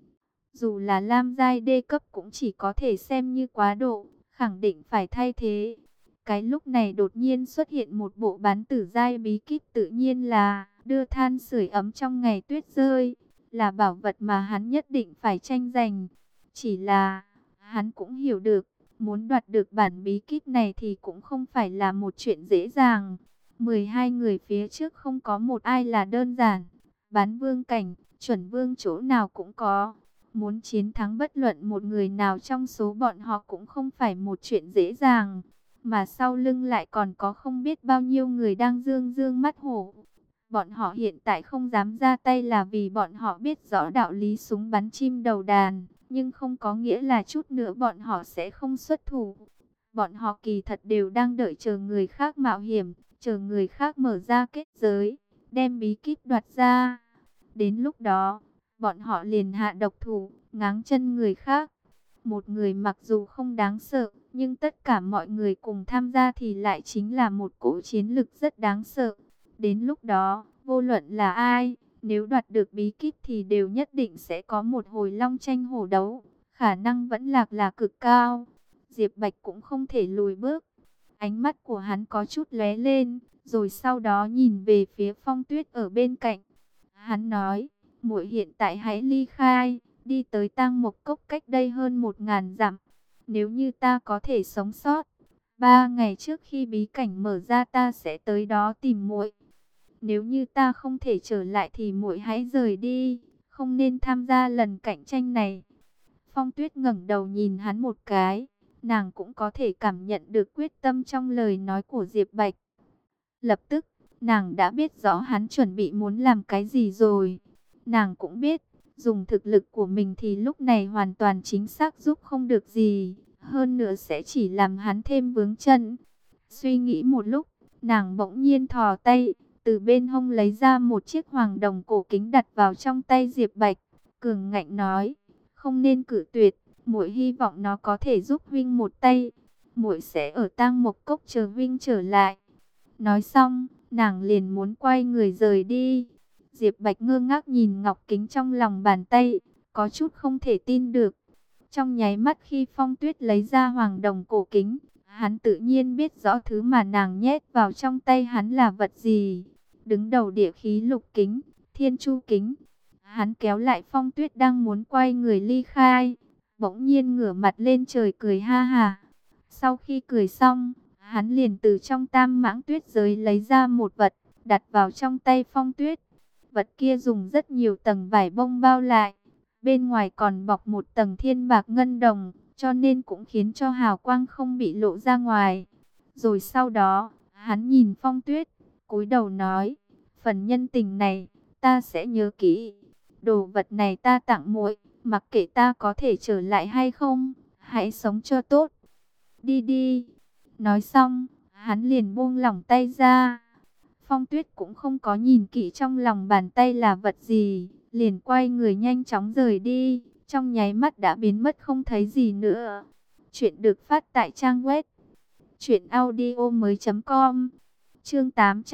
Dù là lam giai đê cấp cũng chỉ có thể xem như quá độ, khẳng định phải thay thế. Cái lúc này đột nhiên xuất hiện một bộ bán tử giai bí kíp, tự nhiên là đưa than sưởi ấm trong ngày tuyết rơi, là bảo vật mà hắn nhất định phải tranh giành. Chỉ là hắn cũng hiểu được, muốn đoạt được bản bí kíp này thì cũng không phải là một chuyện dễ dàng. 12 người phía trước không có một ai là đơn giản. Bán vương cảnh, chuẩn vương chỗ nào cũng có. Muốn chiến thắng bất luận một người nào trong số bọn họ cũng không phải một chuyện dễ dàng. Mà sau lưng lại còn có không biết bao nhiêu người đang dương dương mắt hổ. Bọn họ hiện tại không dám ra tay là vì bọn họ biết rõ đạo lý súng bắn chim đầu đàn. Nhưng không có nghĩa là chút nữa bọn họ sẽ không xuất thủ. Bọn họ kỳ thật đều đang đợi chờ người khác mạo hiểm, chờ người khác mở ra kết giới, đem bí kíp đoạt ra. Đến lúc đó, bọn họ liền hạ độc thủ, ngáng chân người khác. Một người mặc dù không đáng sợ, nhưng tất cả mọi người cùng tham gia thì lại chính là một cỗ chiến lực rất đáng sợ. Đến lúc đó, vô luận là ai, nếu đoạt được bí kíp thì đều nhất định sẽ có một hồi long tranh hổ đấu, khả năng vẫn lạc là cực cao. Diệp Bạch cũng không thể lùi bước. Ánh mắt của hắn có chút lóe lên, rồi sau đó nhìn về phía Phong Tuyết ở bên cạnh. Hắn nói, muội hiện tại hãy ly khai, đi tới Tang Mộc Cốc cách đây hơn 1000 dặm. Nếu như ta có thể sống sót, 3 ngày trước khi bí cảnh mở ra ta sẽ tới đó tìm muội. Nếu như ta không thể trở lại thì muội hãy rời đi, không nên tham gia lần cạnh tranh này. Phong Tuyết ngẩng đầu nhìn hắn một cái, nàng cũng có thể cảm nhận được quyết tâm trong lời nói của Diệp Bạch. Lập tức, nàng đã biết rõ hắn chuẩn bị muốn làm cái gì rồi. Nàng cũng biết, dùng thực lực của mình thì lúc này hoàn toàn chính xác giúp không được gì, hơn nữa sẽ chỉ làm hắn thêm vướng chân. Suy nghĩ một lúc, nàng bỗng nhiên thò tay, từ bên hông lấy ra một chiếc hoàng đồng cổ kính đặt vào trong tay Diệp Bạch, cường ngạnh nói, không nên cự tuyệt, muội hy vọng nó có thể giúp huynh một tay, muội sẽ ở Tang Mộc Cốc chờ huynh trở lại. Nói xong, nàng liền muốn quay người rời đi. Diệp Bạch ngơ ngác nhìn ngọc kính trong lòng bàn tay, có chút không thể tin được. Trong nháy mắt khi Phong Tuyết lấy ra hoàng đồng cổ kính, hắn tự nhiên biết rõ thứ mà nàng nhét vào trong tay hắn là vật gì. Đứng đầu địa khí lục kính, thiên chu kính. Hắn kéo lại Phong Tuyết đang muốn quay người ly khai, bỗng nhiên ngửa mặt lên trời cười ha ha. Sau khi cười xong, hắn liền từ trong tam mãng tuyết giới lấy ra một vật, đặt vào trong tay Phong Tuyết. Vật kia dùng rất nhiều tầng vải bông bao lại, bên ngoài còn bọc một tầng thiên bạc ngân đồng, cho nên cũng khiến cho hào quang không bị lộ ra ngoài. Rồi sau đó, hắn nhìn Phong Tuyết, cúi đầu nói, phần nhân tình này, ta sẽ nhớ kỹ. Đồ vật này ta tặng muội, mặc kệ ta có thể trở lại hay không, hãy sống cho tốt. Đi đi. Nói xong, hắn liền buông lỏng tay ra. Phong Tuyết cũng không có nhìn kỹ trong lòng bàn tay là vật gì, liền quay người nhanh chóng rời đi, trong nháy mắt đã biến mất không thấy gì nữa. Chuyện được phát tại trang web truyệnaudiomoi.com. Chương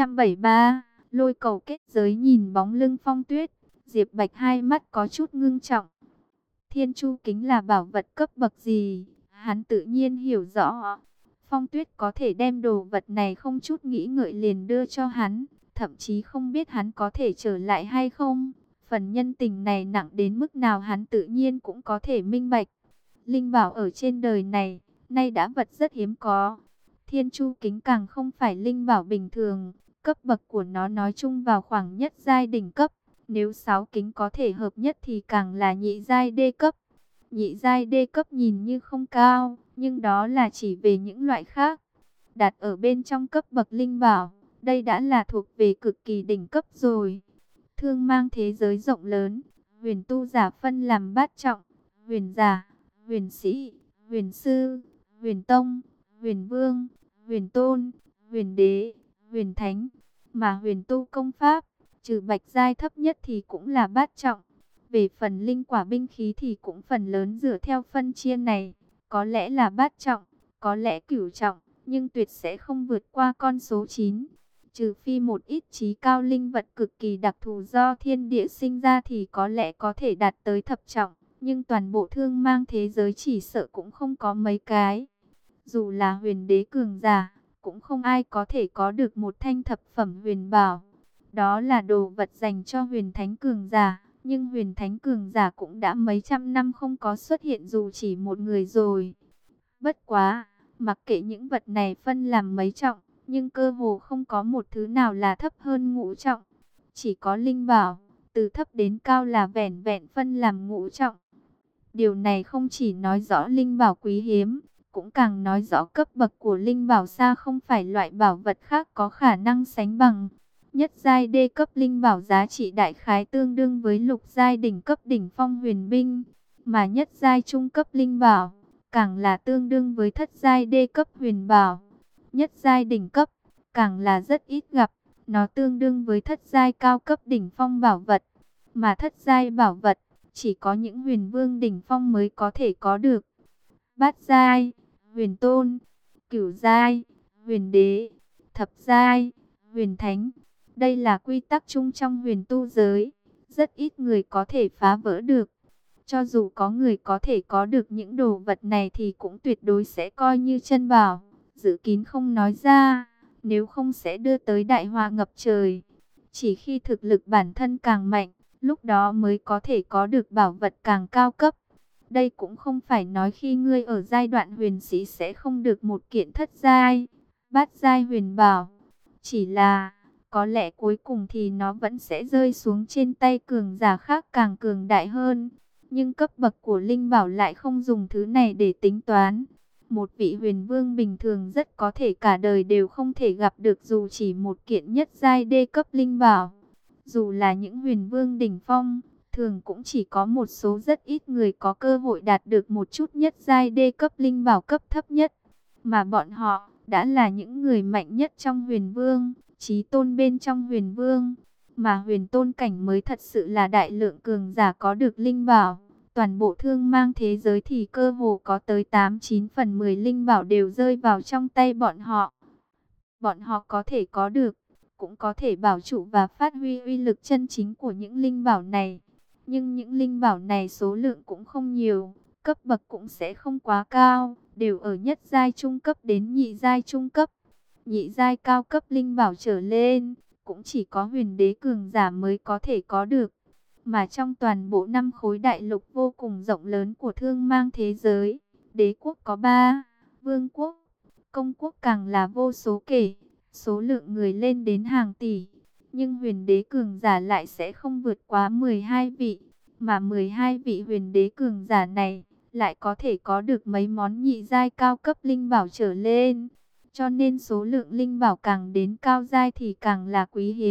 873, Lôi cầu kết giới. Nhìn bóng lưng Phong Tuyết, Diệp Bạch hai mắt có chút ngưng trọng. Thiên Chu Kính là bảo vật cấp bậc gì, hắn tự nhiên hiểu rõ. Phong Tuyết có thể đem đồ vật này không chút nghĩ ngợi liền đưa cho hắn, thậm chí không biết hắn có thể trở lại hay không. Phần nhân tình này nặng đến mức nào hắn tự nhiên cũng có thể minh bạch. Linh bảo ở trên đời này, nay đã vật rất hiếm có. Thiên Chu Kính càng không phải linh bảo bình thường, cấp bậc của nó nói chung vào khoảng nhất giai đỉnh cấp. Nếu 6 kính có thể hợp nhất thì càng là nhị giai đê cấp. Nhị giai đê cấp nhìn như không cao, nhưng đó là chỉ về những loại khác. Đặt ở bên trong cấp bậc linh bảo, đây đã là thuộc về cực kỳ đỉnh cấp rồi. Thương mang thế giới rộng lớn, huyền tu giả phân làm bát trọng: huyền giả, huyền sĩ, huyền sư, huyền tông, huyền vương, huyền tôn, huyền đế, huyền thánh. Mà huyền tu công pháp, trừ bạch giai thấp nhất thì cũng là bát trọng. Về phần linh quả binh khí thì cũng phần lớn dựa theo phân chia này, có lẽ là bát trọng, có lẽ cửu trọng, nhưng tuyệt sẽ không vượt qua con số 9. Trừ phi một ít chí cao linh vật cực kỳ đặc thù do thiên địa sinh ra thì có lẽ có thể đạt tới thập trọng, nhưng toàn bộ thương mang thế giới chỉ sợ cũng không có mấy cái. Dù là huyền đế cường giả, cũng không ai có thể có được một thanh thập phẩm huyền bảo. Đó là đồ vật dành cho huyền thánh cường giả, nhưng huyền thánh cường giả cũng đã mấy trăm năm không có xuất hiện dù chỉ một người rồi. Bất quá, mặc kệ những vật này phân làm mấy trọng, nhưng cơ hồ không có một thứ nào là thấp hơn ngũ trọng. Chỉ có linh bảo, từ thấp đến cao là vẻn vẹn phân làm ngũ trọng. Điều này không chỉ nói rõ linh bảo quý hiếm, cũng càng nói rõ cấp bậc của linh bảo xa không phải loại bảo vật khác có khả năng sánh bằng. Nhất giai đê cấp linh bảo giá trị đại khái tương đương với lục giai đỉnh cấp đỉnh phong huyền binh, mà nhất giai trung cấp linh bảo càng là tương đương với thất giai đê cấp huyền bảo. Nhất giai đỉnh cấp càng là rất ít gặp, nó tương đương với thất giai cao cấp đỉnh phong bảo vật, mà thất giai bảo vật chỉ có những huyền vương đỉnh phong mới có thể có được. Bát giai, huyền tôn; cửu giai, huyền đế; thập giai, huyền thánh. Đây là quy tắc chung trong huyền tu giới, rất ít người có thể phá vỡ được. Cho dù có người có thể có được những đồ vật này thì cũng tuyệt đối sẽ coi như chân bảo, giữ kín không nói ra, nếu không sẽ đưa tới đại họa ngập trời. Chỉ khi thực lực bản thân càng mạnh, lúc đó mới có thể có được bảo vật càng cao cấp. Đây cũng không phải nói khi ngươi ở giai đoạn huyền sĩ sẽ không được một kiện thất giai, bát giai huyền bảo. Chỉ là, có lẽ cuối cùng thì nó vẫn sẽ rơi xuống trên tay cường giả khác càng cường đại hơn. Nhưng cấp bậc của linh bảo lại không dùng thứ này để tính toán. Một vị huyền vương bình thường rất có thể cả đời đều không thể gặp được dù chỉ một kiện nhất giai đê cấp linh bảo. Dù là những huyền vương đỉnh phong, thường cũng chỉ có một số rất ít người có cơ hội đạt được một chút nhất giai đê cấp linh bảo cấp thấp nhất. Mà bọn họ đã là những người mạnh nhất trong huyền vương, chí tôn bên trong huyền vương. Mà huyền tôn cảnh mới thật sự là đại lượng cường giả có được linh bảo. Toàn bộ thương mang thế giới thì cơ hồ có tới 8-9 phần 10 linh bảo đều rơi vào trong tay bọn họ. Bọn họ có thể có được, cũng có thể bảo trụ và phát huy uy lực chân chính của những linh bảo này. Nhưng những linh bảo này số lượng cũng không nhiều, cấp bậc cũng sẽ không quá cao, đều ở nhất giai trung cấp đến nhị giai trung cấp. Nhị giai cao cấp linh bảo trở lên, cũng chỉ có huyền đế cường giả mới có thể có được. Mà trong toàn bộ 5 khối đại lục vô cùng rộng lớn của thương mang thế giới, đế quốc có 3, vương quốc, công quốc càng là vô số kể, số lượng người lên đến hàng tỷ. Nhưng huyền đế cường giả lại sẽ không vượt quá 12 vị, mà 12 vị huyền đế cường giả này lại có thể có được mấy món nhị giai cao cấp linh bảo trở lên. Cho nên số lượng linh bảo càng đến cao giai thì càng là quý hiếm,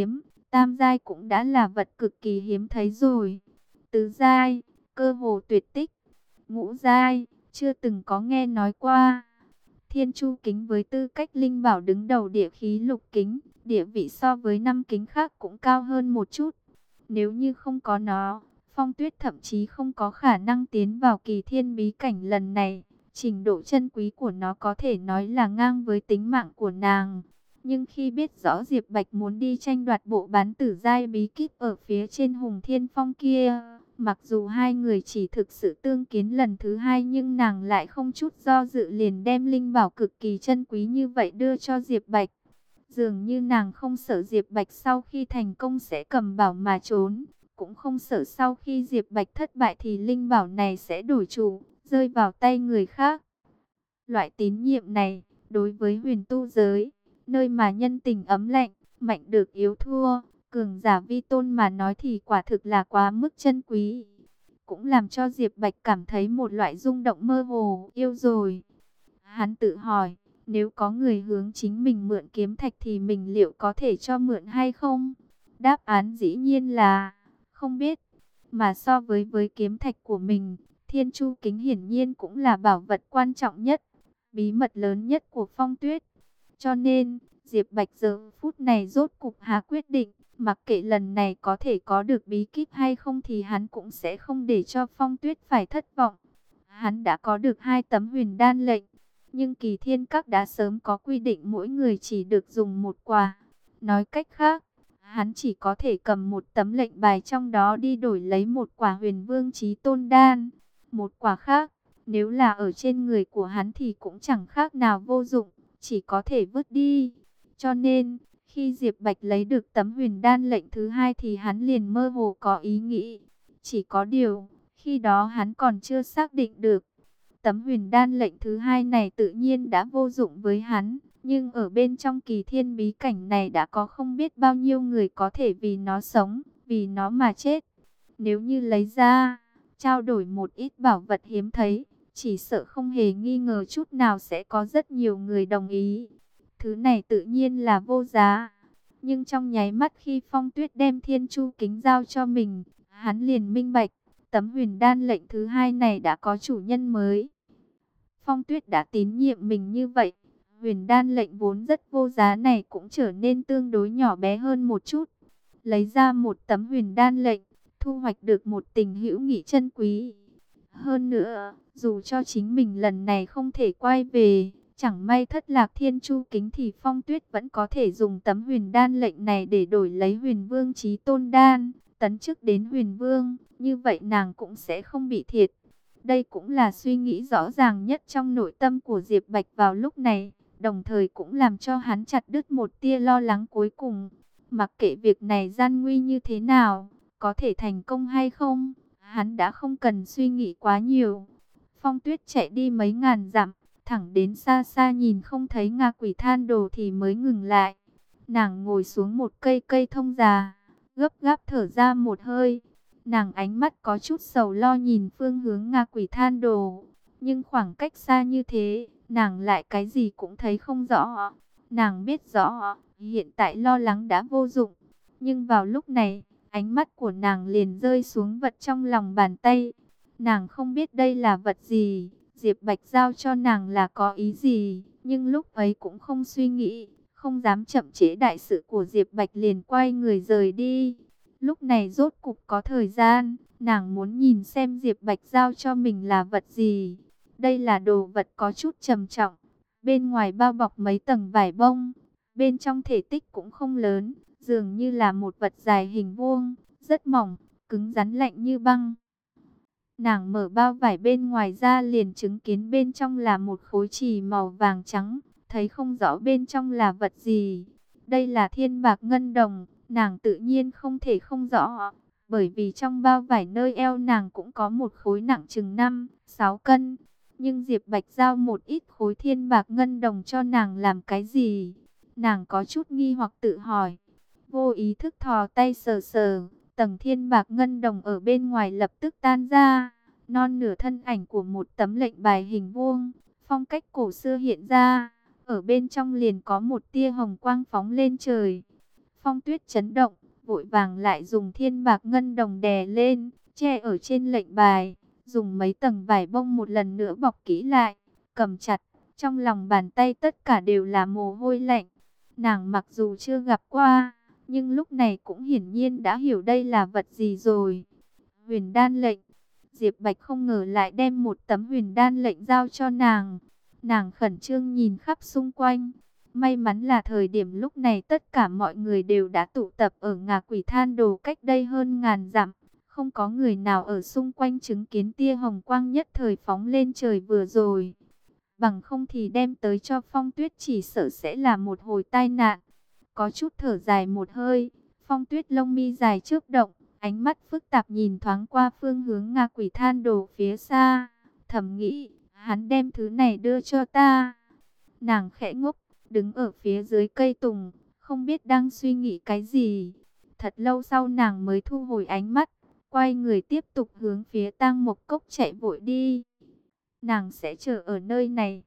tam giai cũng đã là vật cực kỳ hiếm thấy rồi. Tứ giai, cơ hồ tuyệt tích. Ngũ giai, chưa từng có nghe nói qua. Thiên Chu kính với tư cách linh bảo đứng đầu địa khí lục kính, địa vị so với năm kính khác cũng cao hơn một chút. Nếu như không có nó, Phong Tuyết thậm chí không có khả năng tiến vào kỳ thiên bí cảnh lần này. Trình độ chân quý của nó có thể nói là ngang với tính mạng của nàng. Nhưng khi biết rõ Diệp Bạch muốn đi tranh đoạt bộ bán tử giai bí kíp ở phía trên Hùng Thiên Phong kia, mặc dù hai người chỉ thực sự tương kiến lần thứ hai, nhưng nàng lại không chút do dự liền đem linh bảo cực kỳ chân quý như vậy đưa cho Diệp Bạch. Dường như nàng không sợ Diệp Bạch sau khi thành công sẽ cầm bảo mà trốn, cũng không sợ sau khi Diệp Bạch thất bại thì linh bảo này sẽ đổi chủ, rơi vào tay người khác. Loại tín nhiệm này, đối với huyền tu giới, nơi mà nhân tình ấm lạnh, mạnh được yếu thua, cường giả vi tôn mà nói thì quả thực là quá mức chân quý. Cũng làm cho Diệp Bạch cảm thấy một loại rung động mơ hồ, yêu rồi. Hắn tự hỏi, nếu có người hướng chính mình mượn kiếm thạch thì mình liệu có thể cho mượn hay không? Đáp án dĩ nhiên là không biết. Mà so với kiếm thạch của mình, Thiên Chu kính hiển nhiên cũng là bảo vật quan trọng nhất, bí mật lớn nhất của Phong Tuyết. Cho nên, Diệp Bạch giờ phút này rốt cục hạ quyết định, mặc kệ lần này có thể có được bí kíp hay không thì hắn cũng sẽ không để cho Phong Tuyết phải thất vọng. Hắn đã có được 2 tấm huyền đan lệnh, nhưng Kỳ Thiên Các đã sớm có quy định mỗi người chỉ được dùng một quả. Nói cách khác, hắn chỉ có thể cầm một tấm lệnh bài trong đó đi đổi lấy một quả Huyền Vương Chí Tôn đan. Một quả khác, nếu là ở trên người của hắn thì cũng chẳng khác nào vô dụng, chỉ có thể vứt đi. Cho nên, khi Diệp Bạch lấy được tấm huyền đan lệnh thứ hai thì hắn liền mơ hồ có ý nghĩ. Chỉ có điều, khi đó hắn còn chưa xác định được. Tấm huyền đan lệnh thứ hai này tự nhiên đã vô dụng với hắn. Nhưng ở bên trong kỳ thiên bí cảnh này đã có không biết bao nhiêu người có thể vì nó sống, vì nó mà chết. Nếu như lấy ra, trao đổi một ít bảo vật hiếm thấy, chỉ sợ không hề nghi ngờ chút nào sẽ có rất nhiều người đồng ý. Thứ này tự nhiên là vô giá. Nhưng trong nháy mắt khi Phong Tuyết đem Thiên Chu kính giao cho mình, hắn liền minh bạch, tấm huyền đan lệnh thứ hai này đã có chủ nhân mới. Phong Tuyết đã tín nhiệm mình như vậy, huyền đan lệnh vốn rất vô giá này cũng trở nên tương đối nhỏ bé hơn một chút. Lấy ra một tấm huyền đan lệnh, thu hoạch được một tình hữu nghị chân quý. Hơn nữa, dù cho chính mình lần này không thể quay về, chẳng may thất lạc Thiên Chu kính thì Phong Tuyết vẫn có thể dùng tấm huyền đan lệnh này để đổi lấy Huyền Vương Chí Tôn đan, tấn chức đến Huyền Vương, như vậy nàng cũng sẽ không bị thiệt. Đây cũng là suy nghĩ rõ ràng nhất trong nội tâm của Diệp Bạch vào lúc này, đồng thời cũng làm cho hắn chặt đứt một tia lo lắng cuối cùng. Mặc kệ việc này gian nguy như thế nào, có thể thành công hay không, hắn đã không cần suy nghĩ quá nhiều. Phong Tuyết chạy đi mấy ngàn dặm, thẳng đến xa xa nhìn không thấy Ngạ Quỷ Than Đồ thì mới ngừng lại. Nàng ngồi xuống một cây thông già, gấp gáp thở ra một hơi. Nàng ánh mắt có chút sầu lo nhìn phương hướng Ngạ Quỷ Than Đồ, nhưng khoảng cách xa như thế, nàng lại cái gì cũng thấy không rõ. Nàng biết rõ, hiện tại lo lắng đã vô dụng, nhưng vào lúc này, ánh mắt của nàng liền rơi xuống vật trong lòng bàn tay. Nàng không biết đây là vật gì, Diệp Bạch giao cho nàng là có ý gì, nhưng lúc ấy cũng không suy nghĩ, không dám chậm trễ đại sự của Diệp Bạch liền quay người rời đi. Lúc này rốt cục có thời gian, nàng muốn nhìn xem Diệp Bạch giao cho mình là vật gì. Đây là đồ vật có chút trầm trọng, bên ngoài bao bọc mấy tầng vải bông, bên trong thể tích cũng không lớn, dường như là một vật dài hình vuông, rất mỏng, cứng rắn lạnh như băng. Nàng mở bao vải bên ngoài ra liền chứng kiến bên trong là một khối chì màu vàng trắng, thấy không rõ bên trong là vật gì. Đây là thiên bạc ngân đồng, nàng tự nhiên không thể không rõ, bởi vì trong bao vải nơi eo nàng cũng có một khối nặng chừng 5-6 cân. Nhưng Diệp Bạch giao một ít khối thiên bạc ngân đồng cho nàng làm cái gì? Nàng có chút nghi hoặc tự hỏi. Vô ý thức thò tay sờ sờ, tầng thiên bạc ngân đồng ở bên ngoài lập tức tan ra. Non nửa thân ảnh của một tấm lệnh bài hình vuông, phong cách cổ xưa hiện ra. Ở bên trong liền có một tia hồng quang phóng lên trời. Phong Tuyết chấn động, vội vàng lại dùng thiên bạc ngân đồng đè lên, che ở trên lệnh bài, dùng mấy tầng vải bông một lần nữa bọc kỹ lại, cầm chặt, trong lòng bàn tay tất cả đều là mồ hôi lạnh. Nàng mặc dù chưa gặp qua, nhưng lúc này cũng hiển nhiên đã hiểu đây là vật gì rồi. Huyền đan lệnh. Diệp Bạch không ngờ lại đem một tấm huyền đan lệnh giao cho nàng. Nàng khẩn trương nhìn khắp xung quanh. May mắn là thời điểm lúc này tất cả mọi người đều đã tụ tập ở Ngạ Quỷ Than Đồ cách đây hơn ngàn dặm. Không có người nào ở xung quanh chứng kiến tia hồng quang nhất thời phóng lên trời vừa rồi. Bằng không thì đem tới cho Phong Tuyết chỉ sợ sẽ là một hồi tai nạn. Có chút thở dài một hơi, Phong Tuyết lông mi dài chớp động, ánh mắt phức tạp nhìn thoáng qua phương hướng Ngạ Quỷ Than Đồ phía xa, thầm nghĩ, hắn đem thứ này đưa cho ta. Nàng khẽ ngốc, đứng ở phía dưới cây tùng, không biết đang suy nghĩ cái gì. Thật lâu sau nàng mới thu hồi ánh mắt, quay người tiếp tục hướng phía Tang Mộc Cốc chạy vội đi. Nàng sẽ chờ ở nơi này.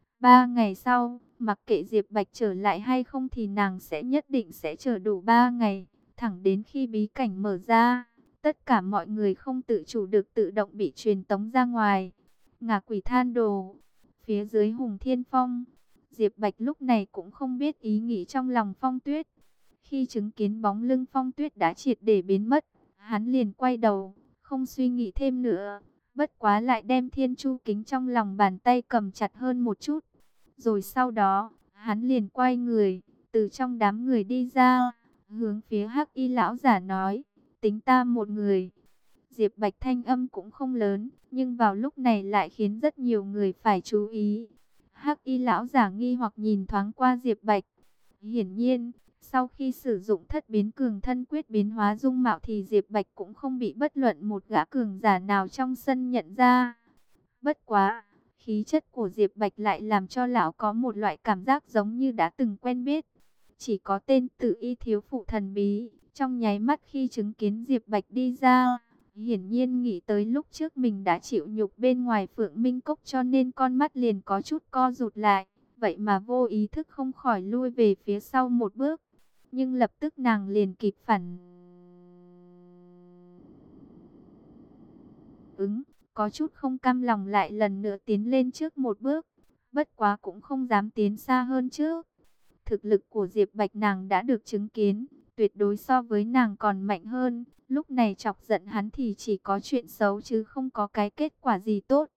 3 ngày sau, mặc kệ Diệp Bạch trở lại hay không thì nàng sẽ nhất định sẽ chờ đủ 3 ngày. Thẳng đến khi bí cảnh mở ra, tất cả mọi người không tự chủ được tự động bị truyền tống ra ngoài. Ngạ Quỷ Than Đồ, phía dưới Hùng Thiên Phong, Diệp Bạch lúc này cũng không biết ý nghĩ trong lòng Phong Tuyết. Khi chứng kiến bóng lưng Phong Tuyết đã triệt để biến mất, hắn liền quay đầu, không suy nghĩ thêm nữa. Bất quá lại đem Thiên Chu Kính trong lòng bàn tay cầm chặt hơn một chút. Rồi sau đó, hắn liền quay người, từ trong đám người đi ra, hướng phía Hắc Y lão giả nói, tính ta một người. Diệp Bạch thanh âm cũng không lớn, nhưng vào lúc này lại khiến rất nhiều người phải chú ý. Hắc Y lão giả nghi hoặc nhìn thoáng qua Diệp Bạch. Hiển nhiên, sau khi sử dụng thất biến cường thân quyết biến hóa dung mạo thì Diệp Bạch cũng không bị bất luận một gã cường giả nào trong sân nhận ra. Bất quá, khí chất của Diệp Bạch lại làm cho lão có một loại cảm giác giống như đã từng quen biết. Chỉ có tên Tử Y thiếu phụ thần bí, trong nháy mắt khi chứng kiến Diệp Bạch đi ra, hiển nhiên nghĩ tới lúc trước mình đã chịu nhục bên ngoài Phượng Minh Cốc cho nên con mắt liền có chút co rụt lại. Vậy mà vô ý thức không khỏi lui về phía sau một bước. Nhưng lập tức nàng liền kịp phản ứng, có chút không cam lòng lại lần nữa tiến lên trước một bước. Bất quá cũng không dám tiến xa hơn trước. Thực lực của Diệp Bạch nàng đã được chứng kiến, tuyệt đối so với nàng còn mạnh hơn. Lúc này chọc giận hắn thì chỉ có chuyện xấu chứ không có cái kết quả gì tốt.